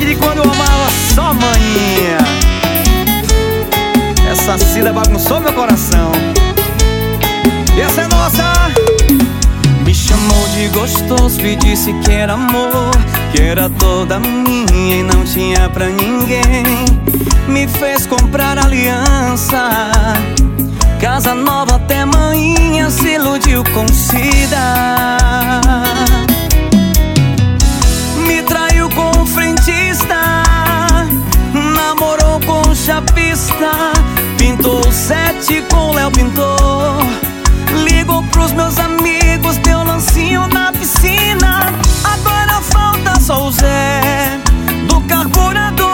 de quando eu amava só maninha. Essa Cida bagunçou meu coração. E essa é nossa. Me chamou de gostoso e disse que era amor, que era toda minha e não tinha pra ninguém. Me fez comprar aliança, casa nova até manhinha, se iludiu com Cida. Me traiu com o frentista, namorou com o chapista, pintou o set com o Léo Pintor, ligou pros meus amigos, deu lancinho na piscina. Agora falta só o Zé do carburador.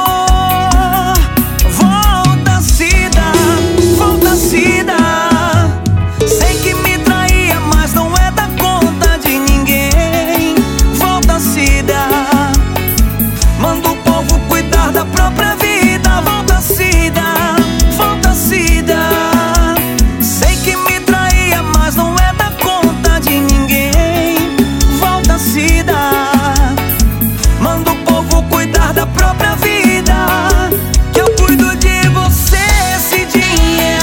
Volta, Cida, volta, Cida. Sei que me traía, mas não é da conta de ninguém. Volta, Cida, manda o povo cuidar da própria vida. Volta, Cida, volta, Cida. Sei que me traía, mas não é da conta de ninguém. Volta, Cida, manda o povo cuidar da própria vida, que eu cuido de você, Cidinha.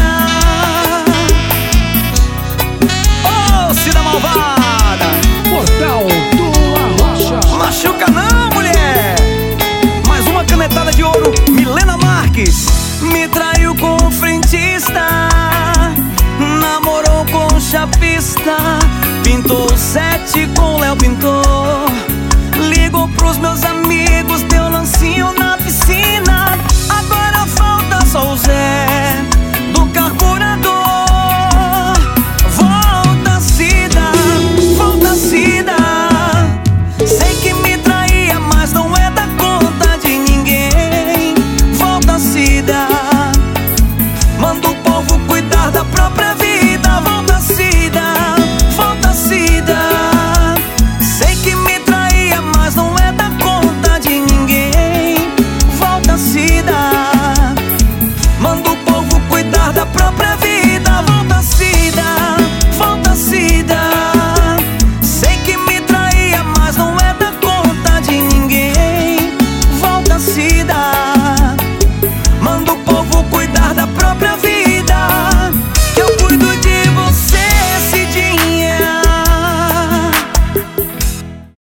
Ô, Cida malvada, Portal do Arrocha. machuca não, mulher. Mais uma canetada de ouro, Milena Marques. Me traiu com o frentista, namorou com o chapista, pintou o set com o Léo Pintor, ligou pros meus amigos, deu lancinho na